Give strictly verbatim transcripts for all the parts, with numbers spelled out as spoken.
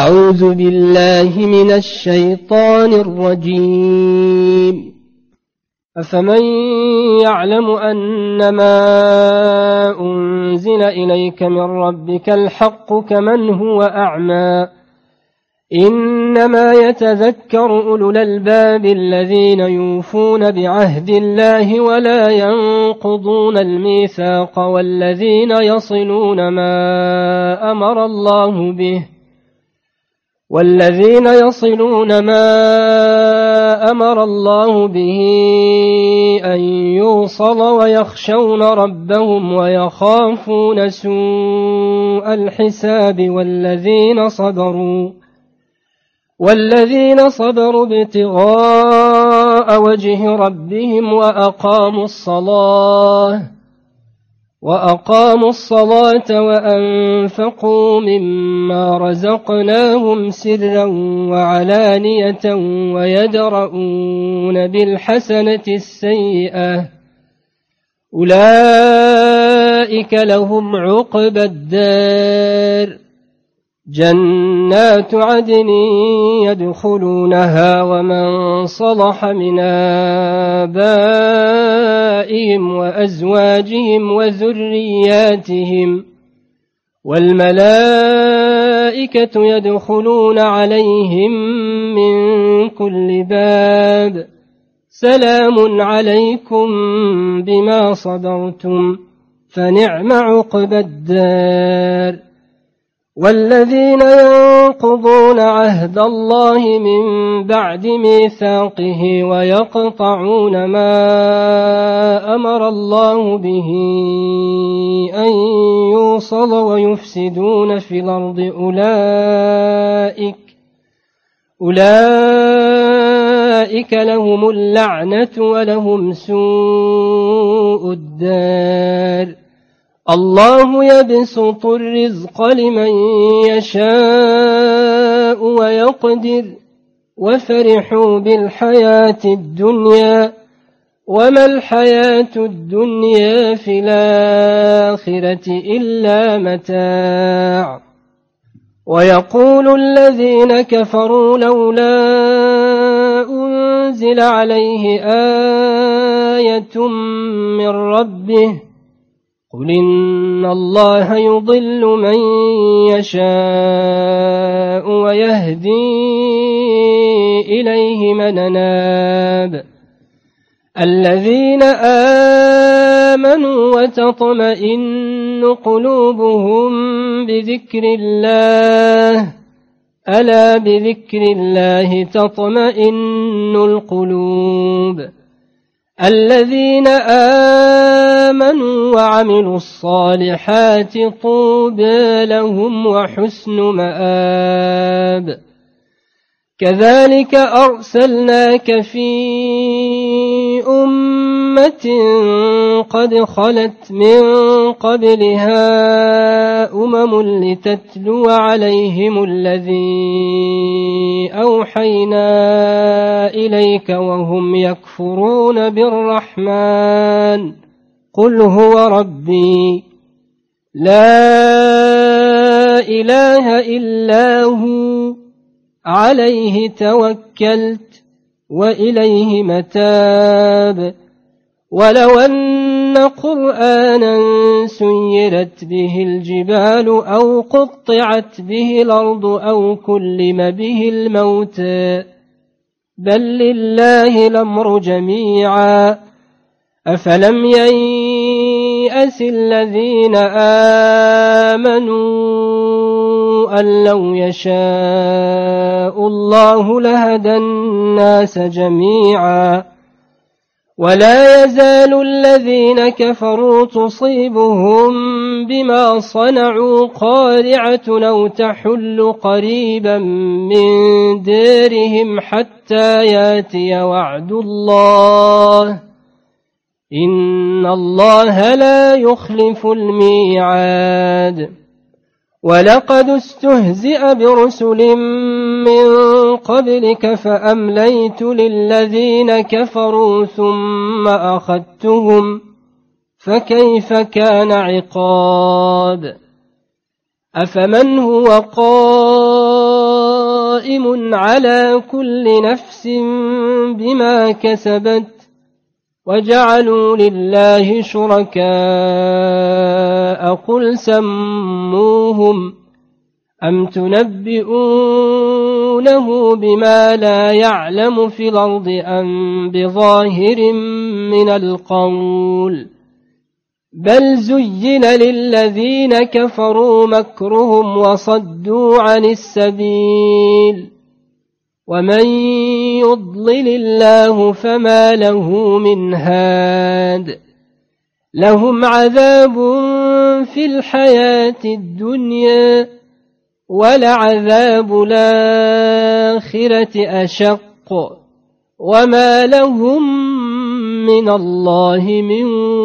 أعوذ بالله من الشيطان الرجيم. أفمن يعلم أنما أنزل إليك من ربك الحق كمن هو أعمى؟ إنما يتذكر أولو الألباب الذين يوفون بعهد الله ولا ينقضون الميثاق والذين يصلون ما أمر الله به والذين يصلون ما أمر الله به أن يوصل ويخشون ربهم ويخافون سوء الحساب والذين صبروا والذين صبروا ابتغاء وجه ربهم وأقاموا الصلاة وأقاموا الصلاة وأنفقوا مما رزقناهم سرا وعلانية ويدرؤون بالحسنة السيئة أولئك لهم عقبى الدار جنات عدن يدخلونها ومن صلح من آبائهم وأزواجهم وذرياتهم والملائكة يدخلون عليهم من كل باب سلام عليكم بما صبرتم فنعم عقبى الدار. والذين ينقضون عهد الله من بعد ميثاقه ويقطعون ما أمر الله به أن يوصل ويفسدون في الأرض أولئك أولئك لهم اللعنة ولهم سوء الدار. الله يبسط الرزق لمن يشاء ويقدر وفرحوا بالحياة الدنيا وما الحياة الدنيا في الآخرة إلا متاع. ويقول الذين كفروا لولا أنزل عليه آية من ربه قل إن الله يضل من يشاء ويهدي إليه من أناب الذين آمنوا وتطمئن قلوبهم بذكر الله ألا بذكر الله تطمئن القلوب. الذين آمنوا وعملوا الصالحات طوبى لهم وحسن مآب. كذلك أرسلناك في أمة قد خلت من قبلها أمم لتتلو عليهم الذي أوحينا إليك وهم يكفرون بالرحمن قل هو ربي لا إله إلا هو عليه توكلت وإليه متاب. ولو أن قرآنا سيرت به الجبال أو قطعت به الأرض أو كلم به الموتى بل لله الأمر جميعا أفلم ييأس الذين آمنوا أن لو يشاء الله لهدى الناس جميعا ولا يزال الذين كفروا تصيبهم بما صنعوا قارعة أو تحل قريبا من دارهم حتى ياتي وعد الله إن الله لا يخلف الميعاد. ولقد استهزئ برسل من قبلك فأمليت للذين كفروا ثم أخذتهم فكيف كان عقاب. أفمن هو قائم قائم على كل نفس بما كسبت وجعلوا لله شركاء قل سموهم أم تنبئونه بما لا يعلم في الأرض أم بظاهر من القول بل زين للذين كفروا مكرهم وصدوا عن السبيل ومن يضلل الله فما له من هاد لهم عذاب في الحياة الدنيا ولعذاب الآخرة أشق وما لهم من الله من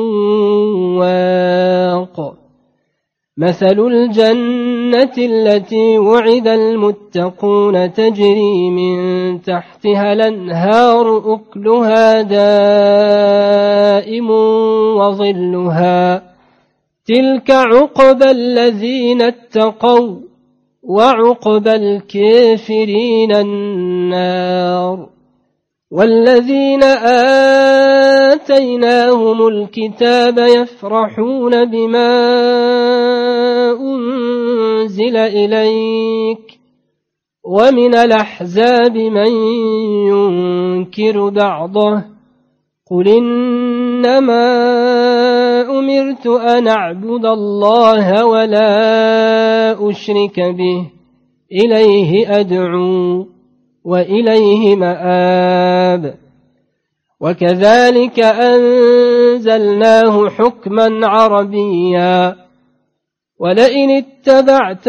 واق مثل الجنة التي وعد المتقون تجري من تحتها الأنهار أكلها دائم وظلها تلك عقبى الذين اتقوا وعقبى الكافرين النار والذين آتيناهم الكتاب يفرحون بما أنزل إليك ومن الأحزاب من ينكر بعضه قل إنما أمرت أن أعبد الله ولا أشرك به إليه أدعو وإليه مآب وكذلك أنزلناه حكما عربيا ولئن اتبعت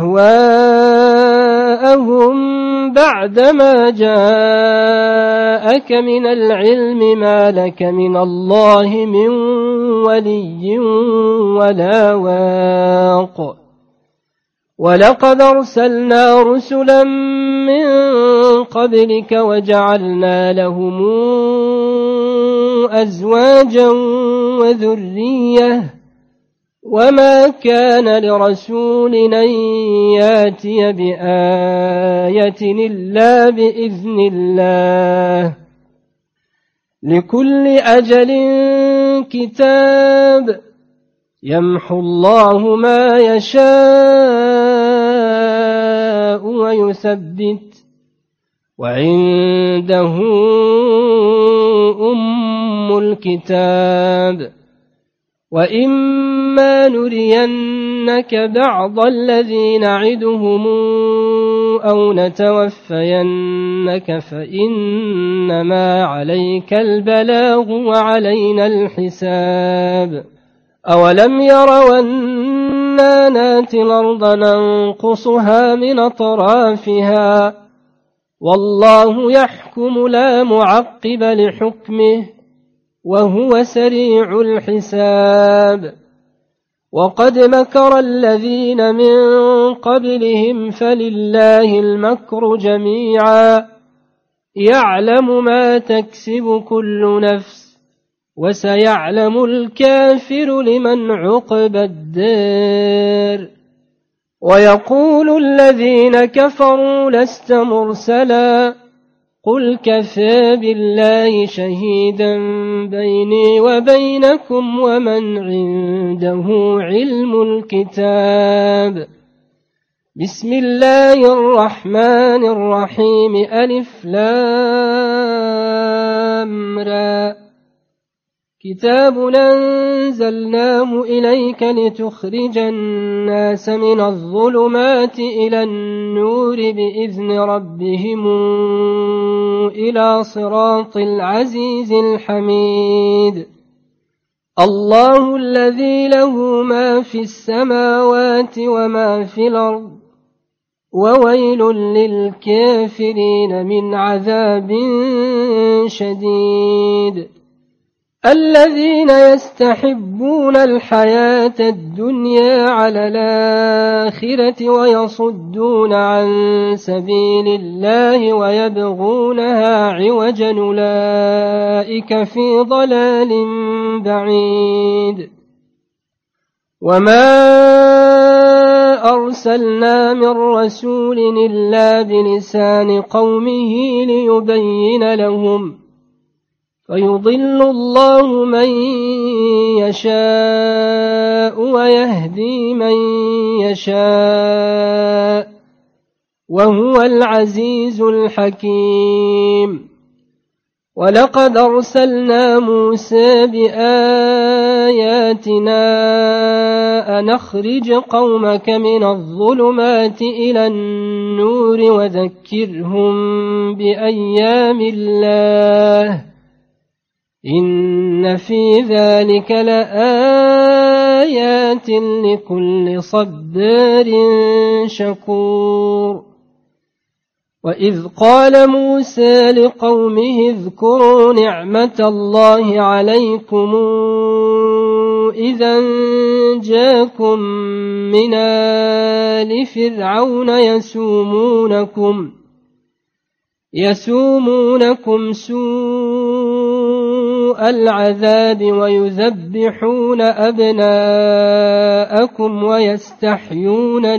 أهواءهم بعدما جاءك من العلم ما لك من الله من ولي ولا واق ولقد أرسلنا رسلا من قبلك وجعلنا لهم أزواجا وذرية وما كان لرسول أن ياتي بآية إلا بإذن الله لكل أجل كتاب يمحو الله ما يشاء ويثبت وعنده أم الكتاب وإما نرينك بعض الذي نعدهم أو نتوفينك فإنما عليك البلاغ وعلينا الحساب أولم يروا أنا ناتي الأرض ننقصها من أطرافها والله يحكم لا معقب لحكمه وهو سريع الحساب وقد مكر الذين من قبلهم فلله المكر جميعا يعلم ما تكسب كل نفس وسيعلم الكافر لمن عقب الدار ويقول الذين كفروا لست مرسلا قل كفى بالله شهيدا بيني وبينكم ومن عنده علم الكتاب بسم الله الرحمن الرحيم ألف لام را كتاب أنزلناه إليك لتخرج الناس من الظلمات إلى النور بإذن ربهم إلى صراط العزيز الحميد الله الذي له ما في السماوات وما في الأرض وويل للكافرين من عذاب شديد الذين يستحبون الحياة الدنيا على الآخرة ويصدون عن سبيل الله ويبغونها عوجا أولئك في ضلال بعيد وما أرسلنا من رسول إلا بلسان قومه ليبين لهم فيضل الله من يشاء ويهدي من يشاء وهو العزيز الحكيم. ولقد أرسلنا موسى بآياتنا أن أخرج قومك من الظلمات إلى النور وذكرهم بأيام الله إن في ذلك لآيات لكل صبار شكور. وإذ قال موسى لقومه اذكروا نعمة الله عليكم إذا جاءكم من آل فرعون يسومونكم يسومونكم سوء العذاب ويذبحون أبناءكم ويستحيون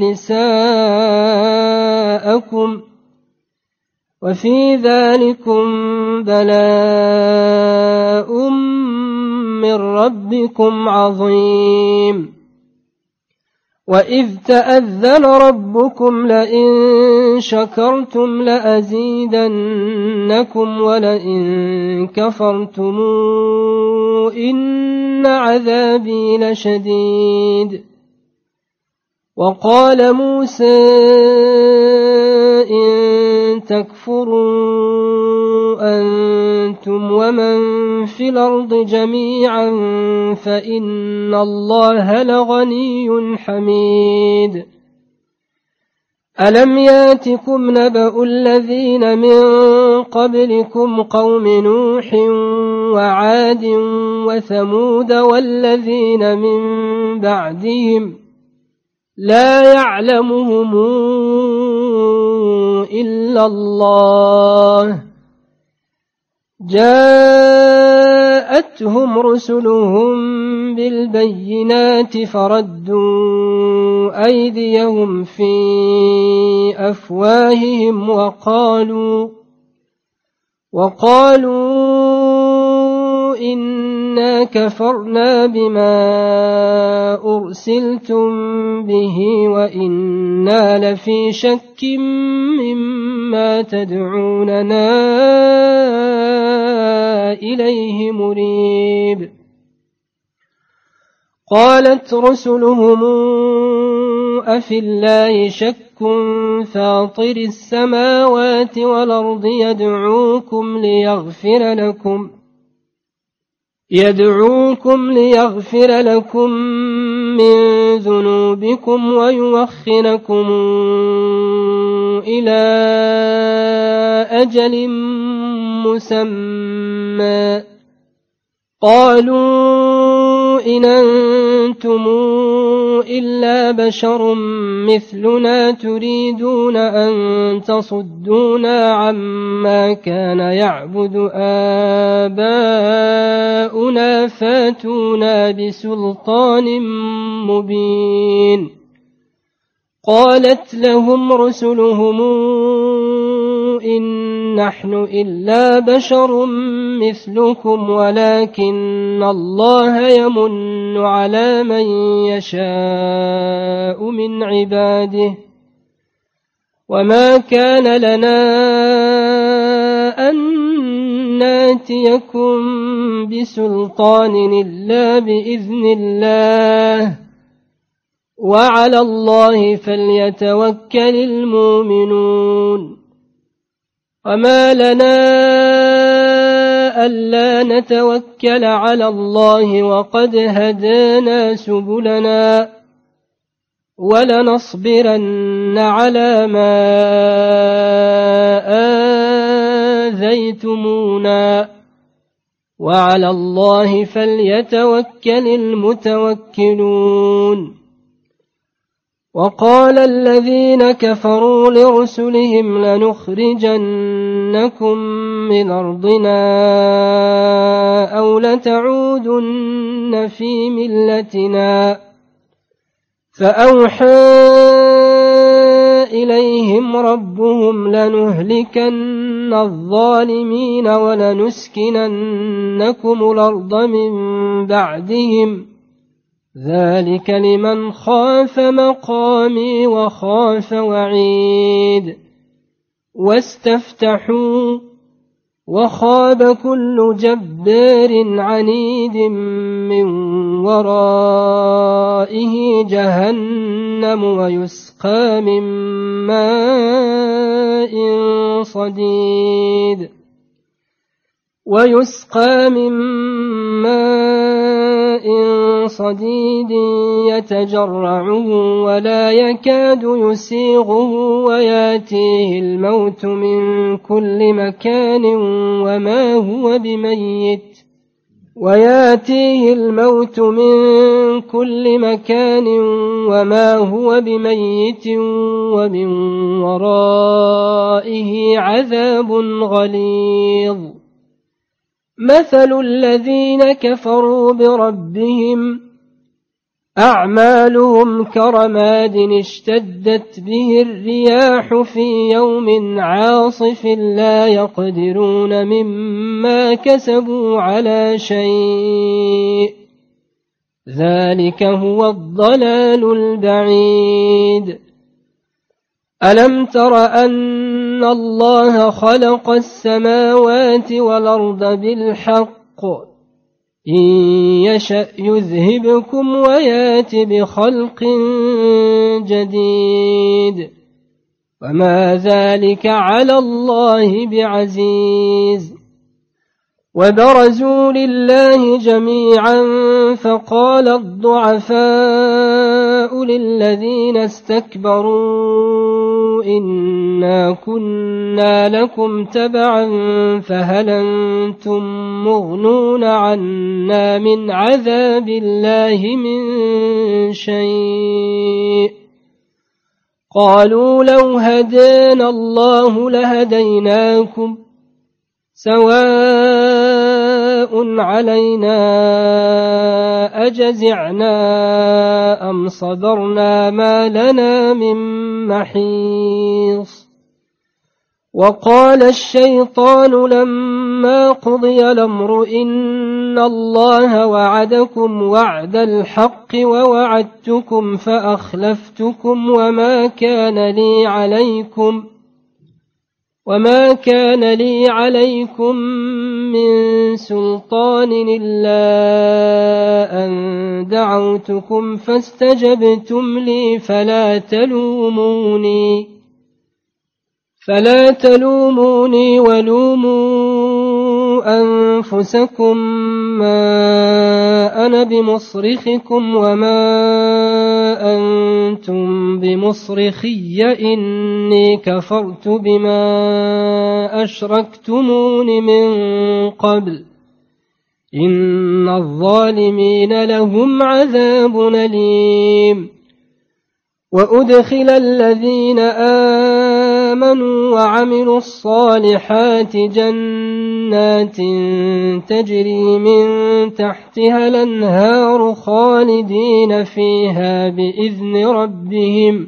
نساءكم وفي ذلكم بلاء من ربكم عظيم. وإذ تأذن ربكم لئن شكرتم لأزيدنكم ولئن كفرتم إن عذابي لشديد. وقال موسى إن تكفروا أنتم ومن في الأرض جميعا فإن الله لغني حميد. ألم ياتكم نبأ الذين من قبلكم قوم نوح وعاد وثمود والذين من بعدهم لا يعلمهم إلا الله جاءتهم رسلهم بالبينات فردوا أيديهم في أفواههم وقالوا وقالوا إنا كفرنا بما أرسلتم به وإنا لفي شك مما تدعوننا إليه مريب. قالت رسلهم أفي الله شك فاطر السماوات والأرض يدعوكم ليغفر لكم يدعوكم ليغفر لكم من ذنوبكم ويوخركم إلى أجل مسمى. قالوا إن أنتم إلا بشر مثلنا تريدون أن تصدونا عما كان يعبد آباؤنا فاتونا بسلطان مبين. قالت لهم رسلهم إن نحن إلا بشر مثلكم ولكن الله يمن على من يشاء من عباده وما كان لنا أن ناتيكم بسلطان إلا بإذن الله وعلى الله فليتوكل المؤمنون. وما لنا ألا نتوكل على الله وقد هدانا سبلنا ولنصبرن على ما آذيتمونا وعلى الله فليتوكل المتوكلون. وقال الذين كفروا لرسلهم لنخرجنكم من أرضنا أو لتعودن في ملتنا فأوحى إليهم ربهم لنهلكن الظالمين ولنسكننكم الأرض من بعدهم ذلك لمن خاف مقامي وخاف وعيد واستفتحوا وخاب كل جبار عنيد من ورائه جهنم ويسقى من ماء صديد ويسقى من ماء صديد يتجرعه ولا يكاد يسيغه وياتيه الموت من كل مكان وما هو بميت وياتيه الموت من كل مكان وما هو بميت ومن ورائه عذاب غليظ مثل الذين كفروا بربهم أعمالهم كرماد اشتدت به الرياح في يوم عاصف لا يقدرون مما كسبوا على شيء ذلك هو الضلال البعيد ألم تر أن الله خلق السماوات والأرض بالحق إن يشأ يذهبكم ويات بخلق جديد وما ذلك على الله بعزيز وبرزوا لله جميعا فقال الضعفاء للذين استكبروا إنا كنا لكم تبعا فهل أنتم مغنون عنا من عذاب الله من شيء قالوا لو هدانا الله لهديناكم سواء علينا أجزعنا أم صبرنا ما لنا من محيص وقال الشيطان لما قضي الأمر إن الله وعدكم وعد الحق ووعدتكم فأخلفتكم وما كان لي عليكم وما كان لي عليكم من سلطان إلا أن دعوتكم فاستجبتم لي فلا تلوموني فلا تلوموني ولوموا أنفسكم ما أنا بمصرخكم وما أنتم بمصرخي إني كفرت بما أشركتمون من قبل إن الظالمين لهم عذاب أليم وأدخل الذين آمنوا وعملوا الصالحات جنات تجري من تحتها الأنهار خالدين فيها بإذن ربهم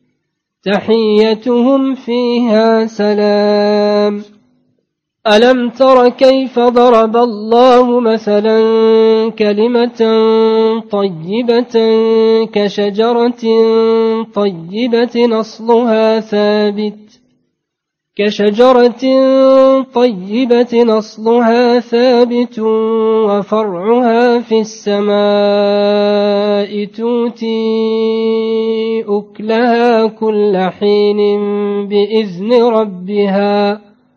تحيتهم فيها سلام ألم تر كيف ضرب الله مثلا كلمة طيبة كشجرة طيبة أصلها ثابت كشجرة طيبة أصلها ثابت وفرعها في السماء تؤتي أكلها كل حين بإذن ربها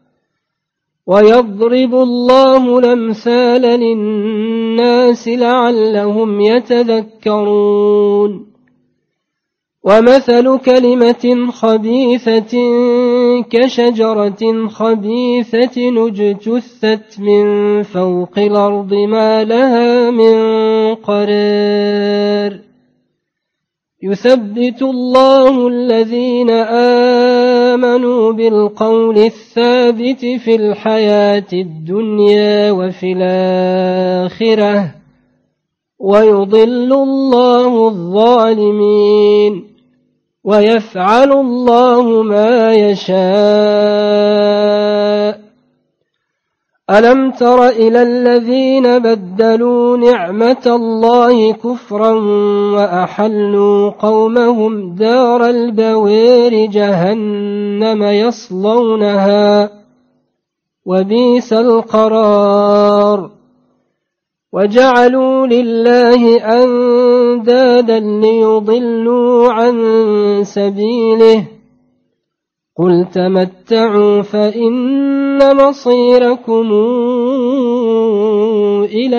ويضرب الله الأمثال للناس لعلهم يتذكرون ومثل كلمة خبيثة كشجرة خبيثة اجتثت من فوق الأرض ما لها من قرار يثبت الله الذين آمنوا بالقول الثابت في الحياة الدنيا وفي الآخرة ويضل الله الظالمين ويفعل الله ما يشاء ألم تر إلى الذين بدلوا نعمة الله كفرا وأحلوا قومهم دار البوير جهنم يصلونها وبئس القرار وجعلوا لله أندادا ليضلوا عن سبيله قل تمتعوا فإن مصيركم إلى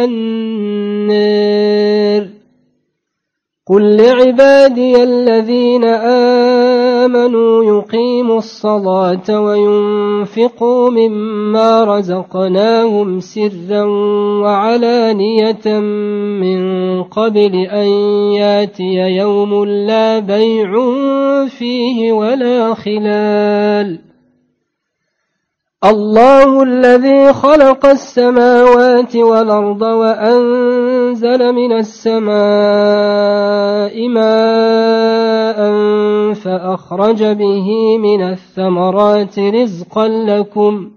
النار قل لعبادي الذين آمنوا يقيموا الصلاة وينفقوا مما رزقناهم سرا وعلانية من قبل أن ياتي يوم لا بيع فيه ولا خلال الله الذي خلق السماوات والأرض وأنزل من السماء ماء فأخرج به من الثمرات رزقا لكم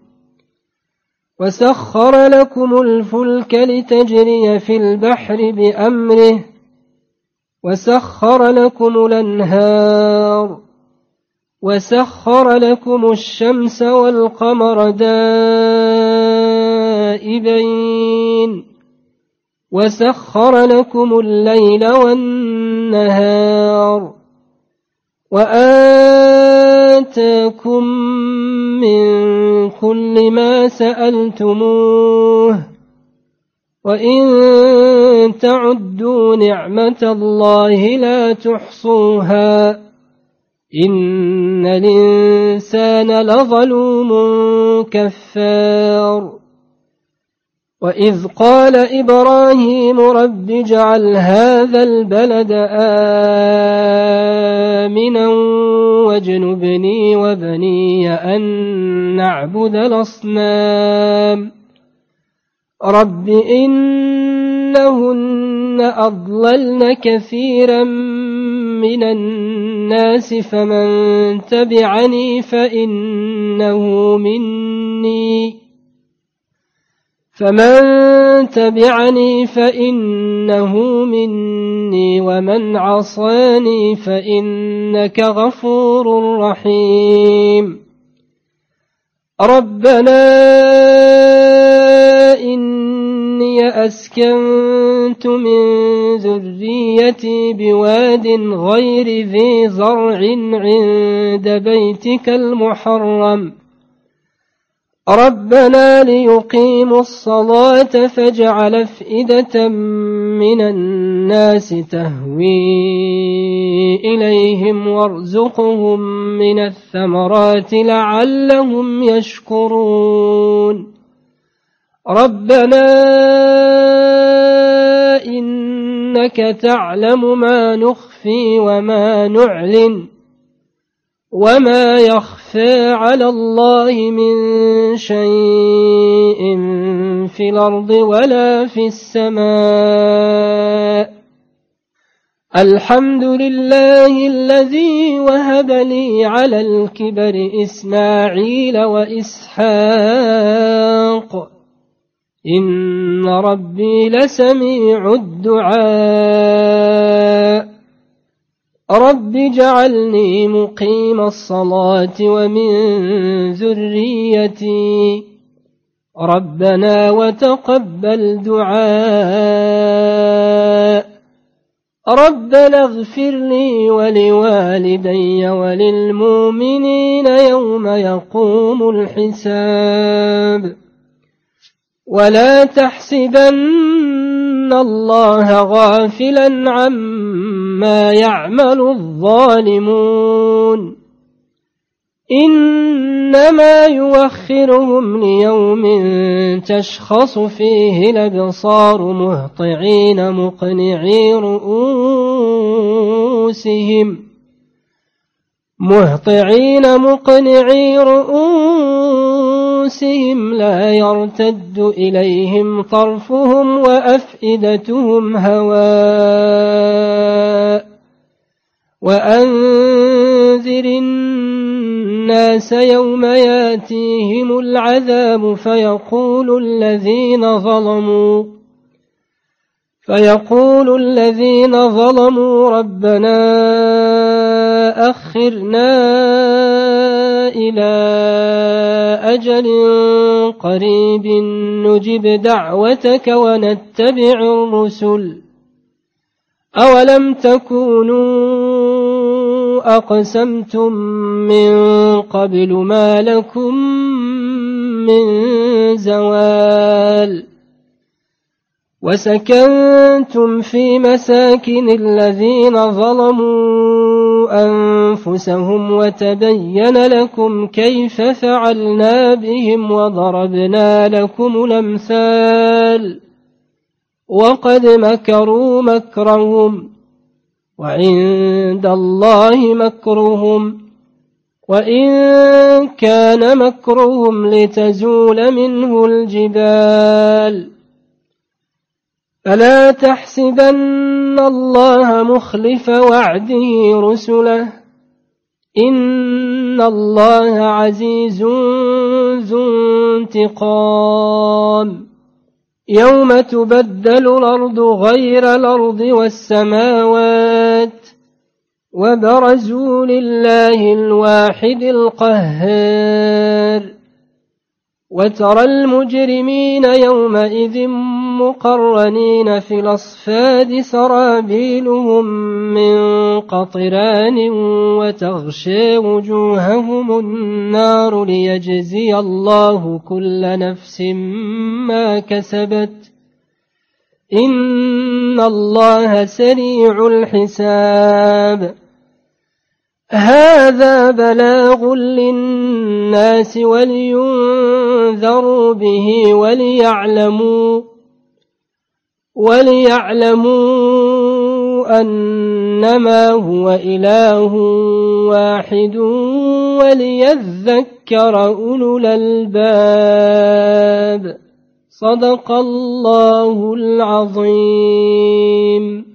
وسخر لكم الفلك لتجري في البحر بأمره وسخر لكم الأنهار وسخر لكم الشمس والقمر دائبين وسخر لكم الليل والنهار وآتاكم من كل ما سألتموه وإن تعدوا نعمة الله لا تحصوها إن الإنسان لظلوم كفار وإذ قال إبراهيم رب اجعل هذا البلد آمنا واجنبني وبني أن نعبد الأصنام رب إنهن أضللن كثيرا من الناس فمن تبعني فإنه مني فمن تبعني فإنه مني ومن عصاني فإنك غفور رحيم ربنا إني أسكنت من ذريتي بواد غير ذي زرع عند بيتك المحرم ربنا ليقيموا الصلاة فاجعل أفئدة من الناس تهوي إليهم وارزقهم من الثمرات لعلهم يشكرون ربنا إنك تعلم ما نخفي وما نعلن وما يخفى على الله من شيء في الأرض ولا في السماء الحمد لله الذي وهب لي على الكبر إسماعيل وإسحاق إن ربي لسميع الدعاء رب اجعلني مقيم الصلاة ومن ذريتي ربنا وتقبل دعاء ربنا اغفر لي ولوالدي وللمؤمنين يوم يقوم الحساب ولا تحسبن الله غافلا عما يعمل الظالمون إنما يوخرهم ليوم تشخص فيه الأبصار مهطعين مقنعي رؤوسهم مهطعين مقنعي رؤوسهم أنفسهم لا يرتد إليهم طرفهم وأفئدتهم هواء وأنذر الناس يوم ياتيهم العذاب فيقول الذين ظلموا فيقول الذين ظلموا ربنا أخرنا إلى أجل قريب نجب دعوتك ونتبع الرسل أولم تكونوا أقسمتم من قبل ما لكم من زوال وسكنتم في مساكن الذين ظلموا أنفسهم وتبين لكم كيف فعلنا بهم وضربنا لكم الأمثال وقد مكروا مكرهم وعند الله مكرهم وإن كان مكرهم لتزول منه الجبال فلا تحسبن الله مخلف وعده رسله إن الله عزيز ذو انتقام يوم تبدل الأرض غير الأرض والسماوات وبرزوا لله الواحد القهار وترى المجرمين يومئذ مقرنين في الأصفاد سرابيلهم من قطران وتغشى وجوههم النار ليجزي الله كل نفس ما كسبت إن الله سريع الحساب هذا بلاغ للناس ولينذروا به وليعلموا وليعلموا أنما هو إله واحد وليذكر أولو الألباب صدق الله العظيم.